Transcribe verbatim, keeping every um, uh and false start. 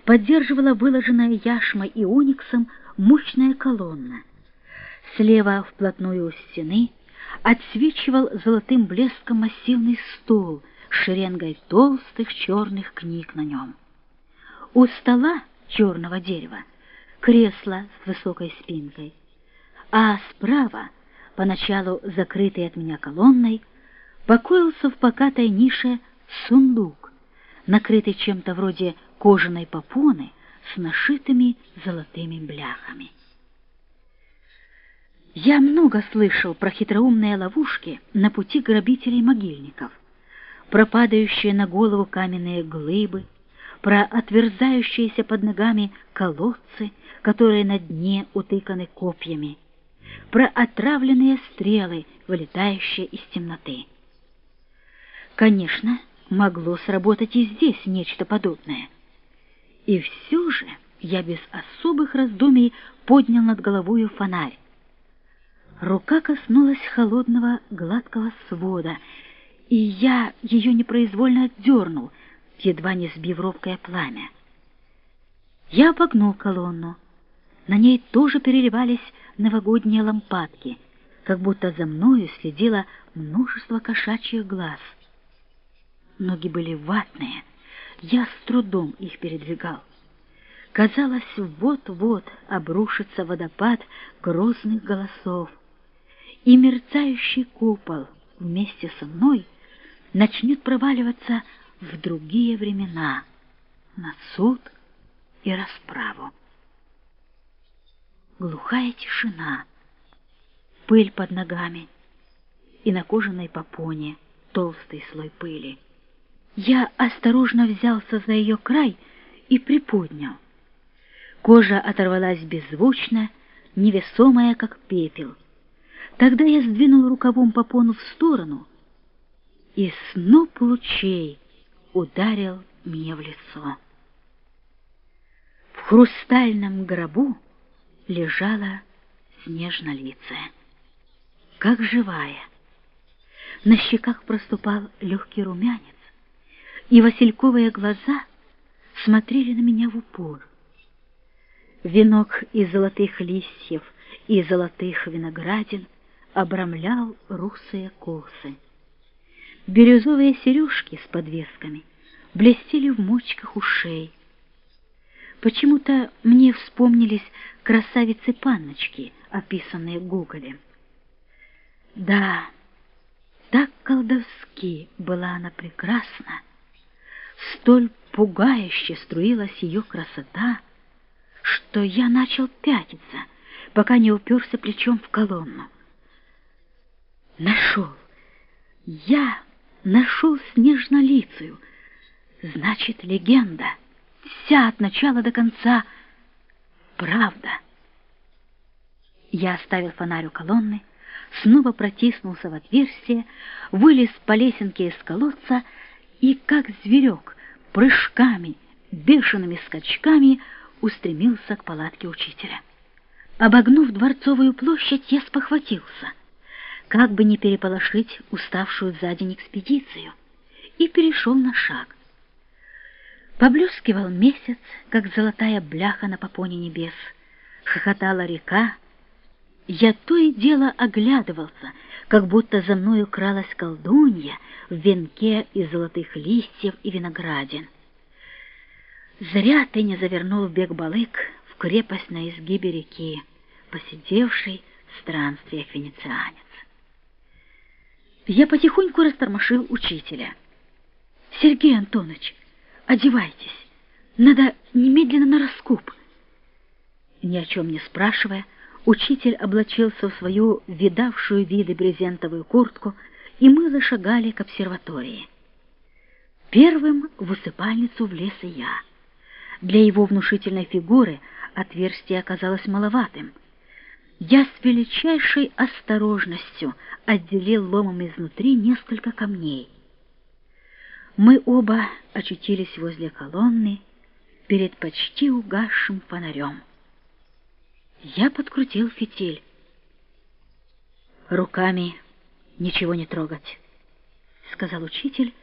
поддерживала выложенная яшмой и ониксом мощная колонна. Слева вплотную у стены отсвечивал золотым блеском массивный стол с шеренгой толстых черных книг на нем. У стола черного дерева кресло с высокой спинкой, а справа, поначалу закрытый от меня колонной, покоился в покатой нише сундук, накрытый чем-то вроде кожаной попоны с нашитыми золотыми бляхами. Я много слышал про хитроумные ловушки на пути грабителей-могильников, про падающие на голову каменные глыбы, про отверзающиеся под ногами колодцы, которые на дне утыканы копьями, про отравленные стрелы, вылетающие из темноты. Конечно, могло сработать и здесь нечто подобное. И все же я без особых раздумий поднял над головою фонарь. Рука коснулась холодного гладкого свода, и я ее непроизвольно отдернул, едва не сбив робкое пламя. Я обогнул колонну. На ней тоже переливались новогодние лампадки, как будто за мною следило множество кошачьих глаз. Ноги были ватные, я с трудом их передвигал. Казалось, вот-вот обрушится водопад грозных голосов, и мерцающий купол вместе со мной начнет проваливаться в другие времена, на суд и расправу. Глухая тишина, пыль под ногами, и на кожаной попоне толстый слой пыли. Я осторожно взялся за ее край и приподнял. Кожа оторвалась беззвучно, невесомая, как пепел. Тогда я сдвинул рукавом попону в сторону, и сноп лучей ударил мне в лицо. В хрустальном гробу лежала снежнолицая, как живая. На щеках проступал легкий румянец, и васильковые глаза смотрели на меня в упор. Венок из золотых листьев и золотых виноградин обрамлял русые косы. Бирюзовые сережки с подвесками блестели в мочках ушей. Почему-то мне вспомнились красавицы-панночки, описанные Гоголем. Да, так колдовски была она прекрасна, столь пугающе струилась ее красота, что я начал пятиться, пока не уперся плечом в колонну. Нашел! Я нашел снежнолицую. Значит, легенда, вся от начала до конца, правда. Я оставил фонарь у колонны, снова протиснулся в отверстие, вылез по лесенке из колодца и, как зверек, прыжками, бешеными скачками устремился к палатке учителя. Обогнув Дворцовую площадь, я спохватился, как бы не переполошить уставшую за день экспедицию, и перешел на шаг. Поблескивал месяц, как золотая бляха на попоне небес, хохотала река. Я то и дело оглядывался, как будто за мною кралась колдунья в венке из золотых листьев и виноградин. Зря ты не завернул в Бек-Балык, в крепость на изгибе реки, посидевший в странствиях венецианец. Я потихоньку растормошил учителя. «Сергей Антонович, одевайтесь, надо немедленно на раскоп». Ни о чем не спрашивая, учитель облачился в свою видавшую виды брезентовую куртку, и мы зашагали к обсерватории. Первым в усыпальницу влез и я. Для его внушительной фигуры отверстие оказалось маловатым. Я с величайшей осторожностью отделил ломом изнутри несколько камней. Мы оба очутились возле колонны перед почти угасшим фонарем. Я подкрутил фитиль. «Руками ничего не трогать», — сказал учитель